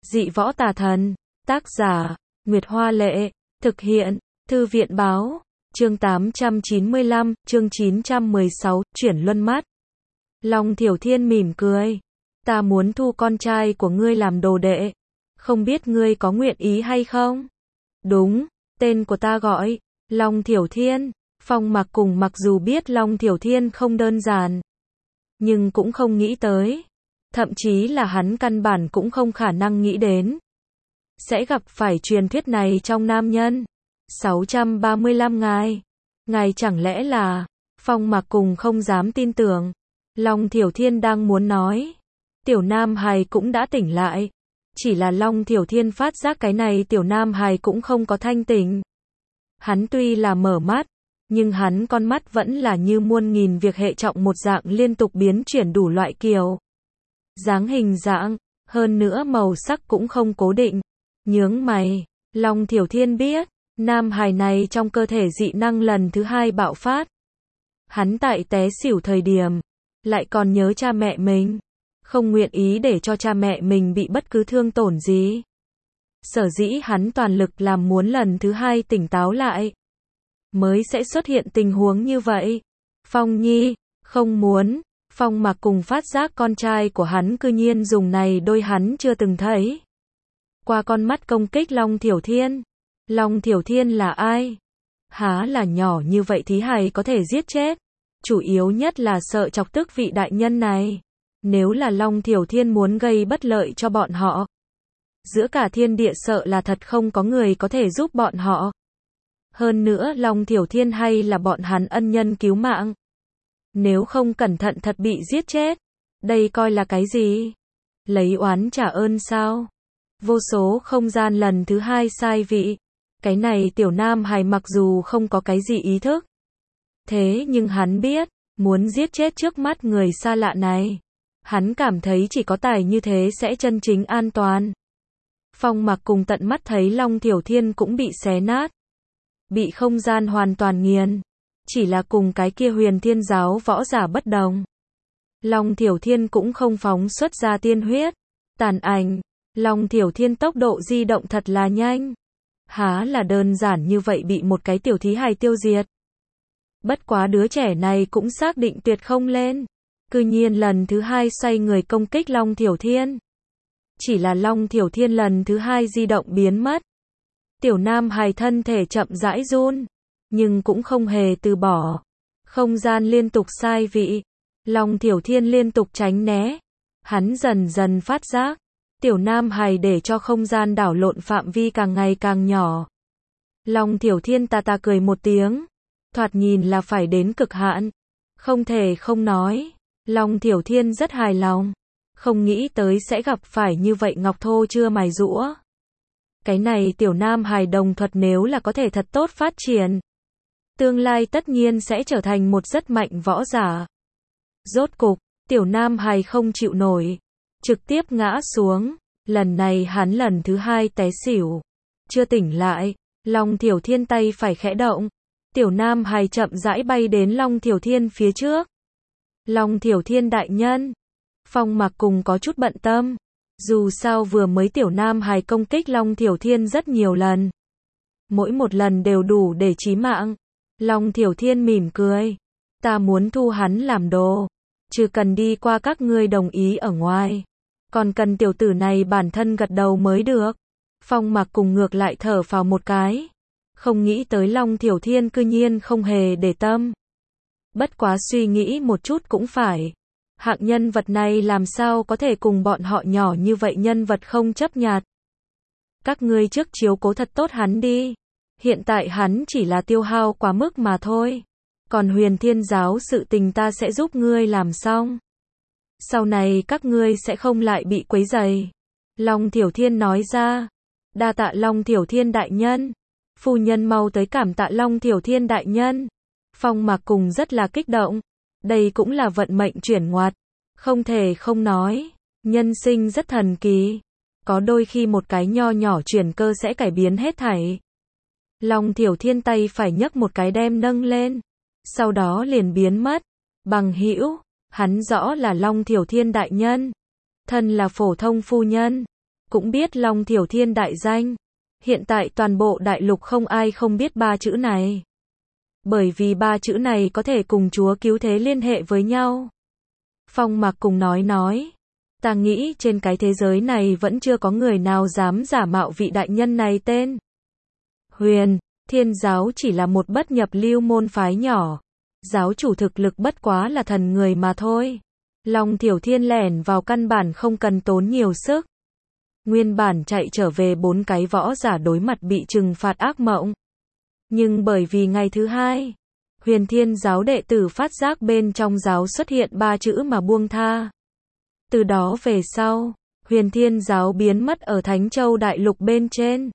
Dị võ tà thần. Tác giả, Nguyệt Hoa Lệ. Thực hiện, Thư viện Báo. Chương 895, chương 916, chuyển luân mắt. Long Thiểu Thiên mỉm cười. Ta muốn thu con trai của ngươi làm đồ đệ. Không biết ngươi có nguyện ý hay không? Đúng, tên của ta gọi Long Thiểu Thiên. Phong Mặc cùng mặc dù biết Long Thiểu Thiên không đơn giản, nhưng cũng không nghĩ tới. Thậm chí là hắn căn bản cũng không khả năng nghĩ đến sẽ gặp phải truyền thuyết này trong nam nhân. 635 ngài. Ngài chẳng lẽ là... Phong Mặc cùng không dám tin tưởng. Long Thiểu Thiên đang muốn nói. Tiểu Nam Hài cũng đã tỉnh lại. Chỉ là Long Thiểu Thiên phát giác cái này Tiểu Nam Hài cũng không có thanh tỉnh. Hắn tuy là mở mắt, nhưng hắn con mắt vẫn là như muôn nghìn việc hệ trọng một dạng liên tục biến chuyển đủ loại kiểu dáng hình dạng, hơn nữa màu sắc cũng không cố định. Nhướng mày, Long Thiểu Thiên biết, Nam Hài này trong cơ thể dị năng lần thứ 2 bạo phát. Hắn tại té xỉu thời điểm, lại còn nhớ cha mẹ mình, không nguyện ý để cho cha mẹ mình bị bất cứ thương tổn gì. Sở dĩ hắn toàn lực làm muốn lần thứ 2 tỉnh táo lại, mới sẽ xuất hiện tình huống như vậy. Phong Nhi, không muốn. Phong Mặc cùng phát giác con trai của hắn cư nhiên dùng này đôi hắn chưa từng thấy qua con mắt công kích Long Thiểu Thiên. Long Thiểu Thiên là ai? Há là nhỏ như vậy thí hài có thể giết chết. Chủ yếu nhất là sợ chọc tức vị đại nhân này. Nếu là Long Thiểu Thiên muốn gây bất lợi cho bọn họ, giữa cả thiên địa sợ là thật không có người có thể giúp bọn họ. Hơn nữa Long Thiểu Thiên hay là bọn hắn ân nhân cứu mạng. Nếu không cẩn thận thật bị giết chết, đây coi là cái gì? Lấy oán trả ơn sao? Vô số không gian lần thứ 2 sai vị. Cái này Tiểu Nam Hài mặc dù không có cái gì ý thức, thế nhưng hắn biết, muốn giết chết trước mắt người xa lạ này, hắn cảm thấy chỉ có tài như thế sẽ chân chính an toàn. Phong Mặc cùng tận mắt thấy Long Thiểu Thiên cũng bị xé nát, bị không gian hoàn toàn nghiền. Chỉ là cùng cái kia Huyền Thiên giáo võ giả bất đồng. Long Thiểu Thiên cũng không phóng xuất ra tiên huyết, tàn ảnh. Long Thiểu Thiên tốc độ di động thật là nhanh. Há là đơn giản như vậy bị một cái tiểu thí hài tiêu diệt. Bất quá đứa trẻ này cũng xác định tuyệt không lên. Cư nhiên lần thứ 2 xoay người công kích Long Thiểu Thiên. Chỉ là Long Thiểu Thiên lần thứ 2 di động biến mất. Tiểu Nam Hài thân thể chậm rãi run, nhưng cũng không hề từ bỏ. Không gian liên tục sai vị. Long Thiểu Thiên liên tục tránh né. Hắn dần dần phát giác. Tiểu Nam Hài để cho không gian đảo lộn phạm vi càng ngày càng nhỏ. Long Thiểu Thiên ta cười một tiếng. Thoạt nhìn là phải đến cực hạn. Không thể không nói. Long Thiểu Thiên rất hài lòng. Không nghĩ tới sẽ gặp phải như vậy ngọc thô chưa mài giũa. Cái này Tiểu Nam Hài đồng thuật nếu là có thể thật tốt phát triển, tương lai tất nhiên sẽ trở thành một rất mạnh võ giả. Rốt cục, Tiểu Nam Hài không chịu nổi, trực tiếp ngã xuống. Lần này hắn lần thứ 2 té xỉu, chưa tỉnh lại. Long Thiểu Thiên tay phải khẽ động, Tiểu Nam Hài chậm rãi bay đến Long Thiểu Thiên phía trước. Long Thiểu Thiên đại nhân. Phong Mặc cùng có chút bận tâm. Dù sao vừa mới Tiểu Nam Hài công kích Long Thiểu Thiên rất nhiều lần, mỗi một lần đều đủ để chí mạng. Long Thiểu Thiên mỉm cười. Ta muốn thu hắn làm đồ, chứ cần đi qua các ngươi đồng ý ở ngoài, còn cần tiểu tử này bản thân gật đầu mới được. Phong Mặc cùng ngược lại thở phào một cái. Không nghĩ tới Long Thiểu Thiên cư nhiên không hề để tâm. Bất quá suy nghĩ một chút cũng phải. Hạng nhân vật này làm sao có thể cùng bọn họ nhỏ như vậy nhân vật không chấp nhặt. Các ngươi trước chiếu cố thật tốt hắn đi. Hiện tại hắn chỉ là tiêu hao quá mức mà thôi. Còn Huyền Thiên giáo sự tình ta sẽ giúp ngươi làm xong. Sau này các ngươi sẽ không lại bị quấy rầy. Long Thiểu Thiên nói ra. Đa tạ Long Thiểu Thiên đại nhân. Phu nhân mau tới cảm tạ Long Thiểu Thiên đại nhân. Phong Mặc cùng rất là kích động. Đây cũng là vận mệnh chuyển ngoặt. Không thể không nói. Nhân sinh rất thần kỳ. Có đôi khi một cái nho nhỏ chuyển cơ sẽ cải biến hết thảy. Long Thiểu Thiên tay phải nhấc một cái đem nâng lên. Sau đó liền biến mất. Bằng hữu, hắn rõ là Long Thiểu Thiên đại nhân. Thân là phổ thông phu nhân. cũng biết Long Thiểu Thiên đại danh. Hiện tại toàn bộ đại lục không ai không biết ba chữ này. Bởi vì ba chữ này có thể cùng Chúa cứu thế liên hệ với nhau. Phong Mặc cùng nói. Ta nghĩ trên cái thế giới này vẫn chưa có người nào dám giả mạo vị đại nhân này tên. Huyền Thiên giáo chỉ là một bất nhập lưu môn phái nhỏ. Giáo chủ thực lực bất quá là thần người mà thôi. Long Thiểu Thiên lẻn vào căn bản không cần tốn nhiều sức. Nguyên bản chạy trở về 4 cái võ giả đối mặt bị trừng phạt ác mộng. Nhưng bởi vì ngày thứ hai, Huyền Thiên giáo đệ tử phát giác bên trong giáo xuất hiện 3 chữ mà buông tha. Từ đó về sau, Huyền Thiên giáo biến mất ở Thánh Châu đại lục bên trên.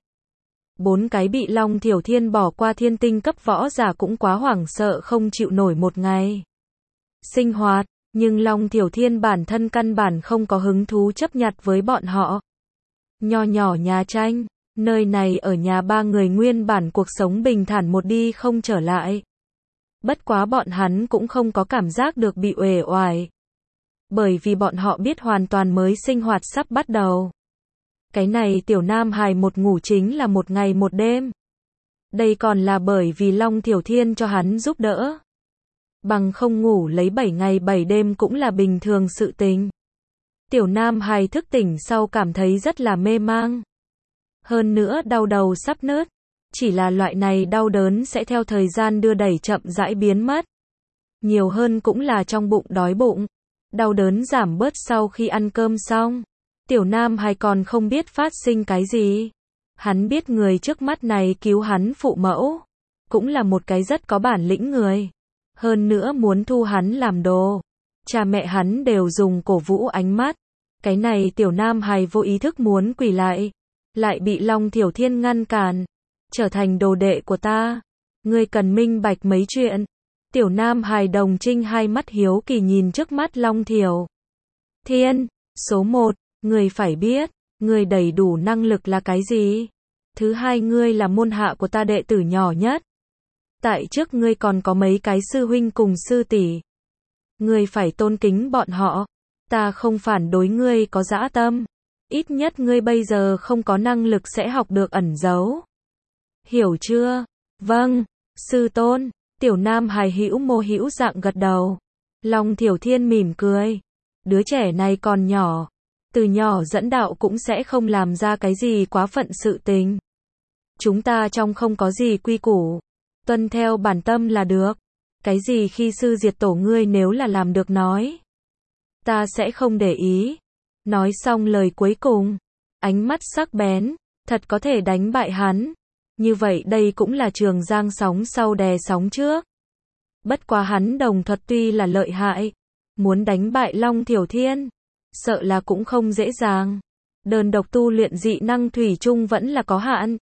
4 cái bị Long Thiểu Thiên bỏ qua thiên tinh cấp võ giả cũng quá hoảng sợ không chịu nổi một ngày sinh hoạt, nhưng Long Thiểu Thiên bản thân căn bản không có hứng thú chấp nhặt với bọn họ. Nho nhỏ nhà tranh, nơi này ở nhà 3 người nguyên bản cuộc sống bình thản một đi không trở lại. Bất quá bọn hắn cũng không có cảm giác được bị uể oải. Bởi vì bọn họ biết hoàn toàn mới sinh hoạt sắp bắt đầu. Cái này tiểu nam hài một ngủ chính là một ngày một đêm. Đây còn là bởi vì Long Thiểu Thiên cho hắn giúp đỡ. Bằng không ngủ lấy 7 ngày 7 đêm cũng là bình thường sự tình. Tiểu nam hài thức tỉnh sau cảm thấy rất là mê mang. Hơn nữa đau đầu sắp nứt. Chỉ là loại này đau đớn sẽ theo thời gian đưa đẩy chậm rãi biến mất. Nhiều hơn cũng là trong bụng đói bụng. Đau đớn giảm bớt sau khi ăn cơm xong. Tiểu nam hài còn không biết phát sinh cái gì. Hắn biết người trước mắt này cứu hắn phụ mẫu. Cũng là một cái rất có bản lĩnh người. Hơn nữa muốn thu hắn làm đồ. Cha mẹ hắn đều dùng cổ vũ ánh mắt. Cái này tiểu nam hài vô ý thức muốn quỳ lại. Lại bị Long Thiểu Thiên ngăn cản. Trở thành đồ đệ của ta. Ngươi cần minh bạch mấy chuyện. Tiểu nam hài đồng trinh hai mắt hiếu kỳ nhìn trước mắt Long Thiểu Thiên. Số 1, ngươi phải biết, ngươi đầy đủ năng lực là cái gì? Thứ hai, ngươi là môn hạ của ta đệ tử nhỏ nhất. Tại trước ngươi còn có mấy cái sư huynh cùng sư tỷ. Ngươi phải tôn kính bọn họ. Ta không phản đối ngươi có dã tâm. Ít nhất ngươi bây giờ không có năng lực sẽ học được ẩn giấu. Hiểu chưa? Vâng, sư tôn. Tiểu nam hài hữu mô hữu dạng gật đầu. Long Thiểu Thiên mỉm cười. Đứa trẻ này còn nhỏ. Từ nhỏ dẫn đạo cũng sẽ không làm ra cái gì quá phận sự tình. Chúng ta trong không có gì quy củ. Tuân theo bản tâm là được. Cái gì khi sư diệt tổ ngươi nếu là làm được nói. Ta sẽ không để ý. Nói xong lời cuối cùng. Ánh mắt sắc bén. Thật có thể đánh bại hắn. Như vậy đây cũng là trường giang sóng sau đè sóng trước. Bất quá hắn đồng thuật tuy là lợi hại. Muốn đánh bại Long Thiểu Thiên. Sợ là cũng không dễ dàng. Đơn độc tu luyện dị năng thủy chung vẫn là có hạn.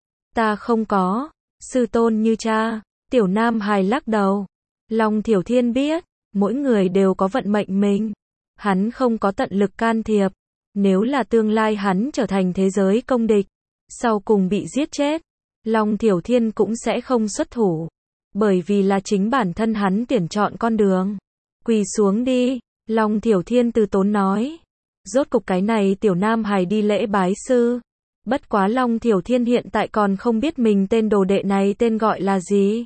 Ta không có. Sư tôn như cha. Tiểu nam hài lắc đầu. Long Thiểu Thiên biết. Mỗi người đều có vận mệnh mình. Hắn không có tận lực can thiệp. Nếu là tương lai hắn trở thành thế giới công địch. Sau cùng bị giết chết. Long Thiểu Thiên cũng sẽ không xuất thủ. Bởi vì là chính bản thân hắn tuyển chọn con đường. Quỳ xuống đi. Long Thiểu Thiên từ tốn nói. Rốt cục cái này tiểu nam hài đi lễ bái sư. Bất quá Long Thiểu Thiên hiện tại còn không biết mình tên đồ đệ này tên gọi là gì.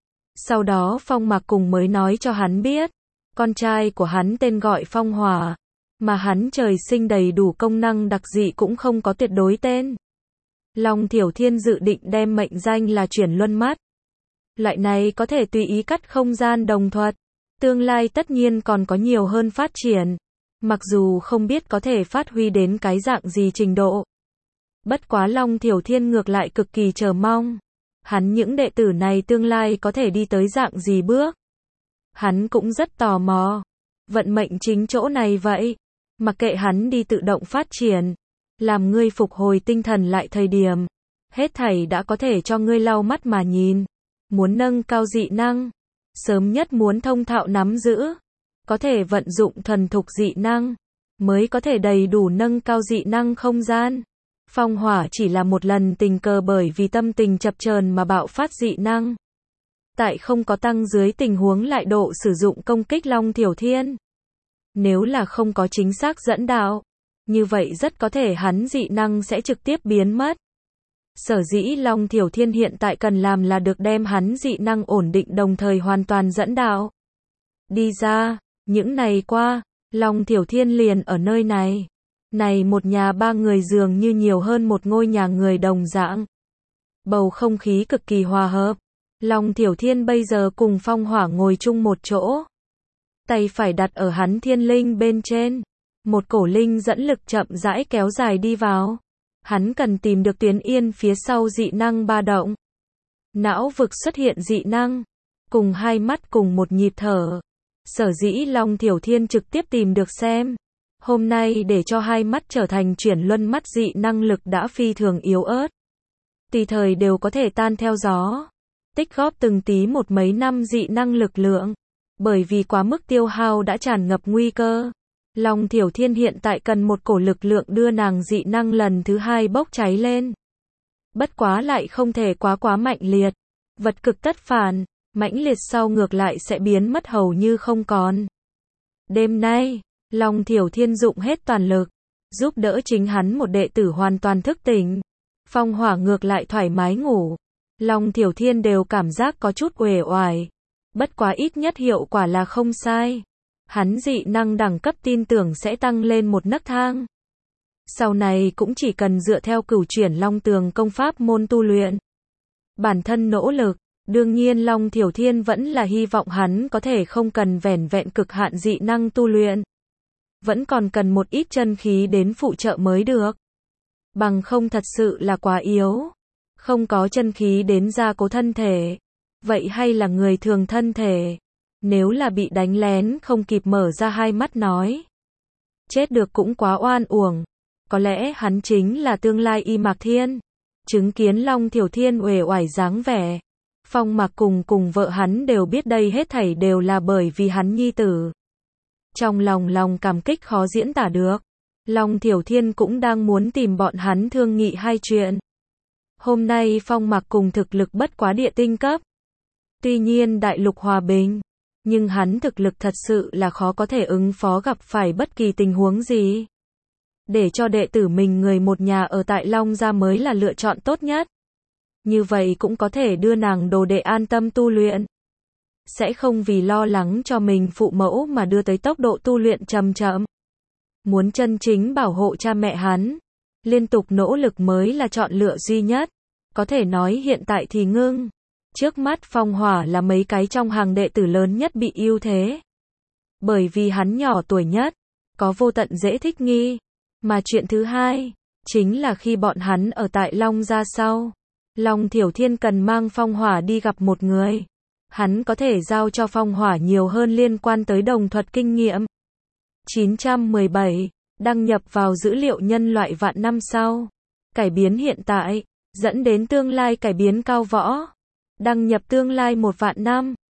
Sau đó Phong Mặc cùng mới nói cho hắn biết. Con trai của hắn tên gọi Phong Hỏa. Mà hắn trời sinh đầy đủ công năng đặc dị cũng không có tuyệt đối tên. Long Thiểu Thiên dự định đem mệnh danh là chuyển luân mắt. Loại này có thể tùy ý cắt không gian đồng thuật. Tương lai tất nhiên còn có nhiều hơn phát triển. Mặc dù không biết có thể phát huy đến cái dạng gì trình độ. Bất quá Long Thiểu Thiên ngược lại cực kỳ chờ mong. Hắn những đệ tử này tương lai có thể đi tới dạng gì bước. Hắn cũng rất tò mò. Vận mệnh chính chỗ này vậy. Mặc kệ hắn đi tự động phát triển. Làm ngươi phục hồi tinh thần lại thời điểm. Hết thảy đã có thể cho ngươi lau mắt mà nhìn. Muốn nâng cao dị năng. Sớm nhất muốn thông thạo nắm giữ. Có thể vận dụng thuần thục dị năng. Mới có thể đầy đủ nâng cao dị năng không gian. Phong Hỏa chỉ là một lần tình cờ bởi vì tâm tình chập chờn mà bạo phát dị năng. Tại không có tăng dưới tình huống lại độ sử dụng công kích Long Thiểu Thiên. Nếu là không có chính xác dẫn đạo. Như vậy rất có thể hắn dị năng sẽ trực tiếp biến mất. Sở dĩ Long Thiểu Thiên hiện tại cần làm là được đem hắn dị năng ổn định đồng thời hoàn toàn dẫn đạo. Đi ra, những ngày qua, Long Thiểu Thiên liền ở nơi này. Này một nhà ba người dường như nhiều hơn một ngôi nhà người đồng dạng. Bầu không khí cực kỳ hòa hợp. Long Thiểu Thiên bây giờ cùng Phong Hỏa ngồi chung một chỗ. Tay phải đặt ở hắn thiên linh bên trên. Một cổ linh dẫn lực chậm rãi kéo dài đi vào. Hắn cần tìm được Tuyến Yên phía sau dị năng ba động. Não vực xuất hiện dị năng. Cùng hai mắt cùng một nhịp thở. Sở dĩ Long Thiểu Thiên trực tiếp tìm được xem. Hôm nay để cho hai mắt trở thành chuyển luân mắt dị năng lực đã phi thường yếu ớt. Tùy thời đều có thể tan theo gió. Tích góp từng tí một mấy năm dị năng lực lượng. Bởi vì quá mức tiêu hao đã tràn ngập nguy cơ. Long Thiểu Thiên hiện tại cần một cổ lực lượng đưa nàng dị năng lần thứ hai bốc cháy lên. Bất quá lại không thể quá mạnh liệt. Vật cực tất phản, mãnh liệt sau ngược lại sẽ biến mất hầu như không còn. Đêm nay, Long Thiểu Thiên dụng hết toàn lực, giúp đỡ chính hắn một đệ tử hoàn toàn thức tỉnh. Phong Hỏa ngược lại thoải mái ngủ. Long Thiểu Thiên đều cảm giác có chút uể oải. Bất quá ít nhất hiệu quả là không sai. Hắn dị năng đẳng cấp tin tưởng sẽ tăng lên một nấc thang. Sau này cũng chỉ cần dựa theo Cửu Chuyển Long Tường công pháp môn tu luyện. Bản thân nỗ lực, đương nhiên Long Thiểu Thiên vẫn là hy vọng hắn có thể không cần vẻn vẹn cực hạn dị năng tu luyện. Vẫn còn cần một ít chân khí đến phụ trợ mới được. Bằng không thật sự là quá yếu. Không có chân khí đến gia cố thân thể. Vậy hay là người thường thân thể. Nếu là bị đánh lén không kịp mở ra hai mắt nói. Chết được cũng quá oan uổng. Có lẽ hắn chính là tương lai Y Mạc Thiên. Chứng kiến Long Thiểu Thiên uể oải dáng vẻ. Phong Mạc cùng vợ hắn đều biết đây hết thảy đều là bởi vì hắn nhi tử. Trong lòng cảm kích khó diễn tả được. Long Thiểu Thiên cũng đang muốn tìm bọn hắn thương nghị hai chuyện. Hôm nay Phong Mạc cùng thực lực bất quá địa tinh cấp. Tuy nhiên đại lục hòa bình. Nhưng hắn thực lực thật sự là khó có thể ứng phó gặp phải bất kỳ tình huống gì. Để cho đệ tử mình người một nhà ở tại Long gia mới là lựa chọn tốt nhất. Như vậy cũng có thể đưa nàng đồ đệ an tâm tu luyện. Sẽ không vì lo lắng cho mình phụ mẫu mà đưa tới tốc độ tu luyện chậm chậm. Muốn chân chính bảo hộ cha mẹ hắn. Liên tục nỗ lực mới là chọn lựa duy nhất. Có thể nói hiện tại thì ngưng. Trước mắt Phong Hỏa là mấy cái trong hàng đệ tử lớn nhất bị ưu thế. Bởi vì hắn nhỏ tuổi nhất. Có vô tận dễ thích nghi. Mà chuyện thứ hai. Chính là khi bọn hắn ở tại Long gia sau. Long Thiểu Thiên cần mang Phong Hỏa đi gặp một người. Hắn có thể giao cho Phong Hỏa nhiều hơn liên quan tới đồng thuật kinh nghiệm. 917. Đăng nhập vào dữ liệu nhân loại vạn năm sau. Cải biến hiện tại. Dẫn đến tương lai cải biến cao võ. Đăng nhập tương lai 1 vạn năm.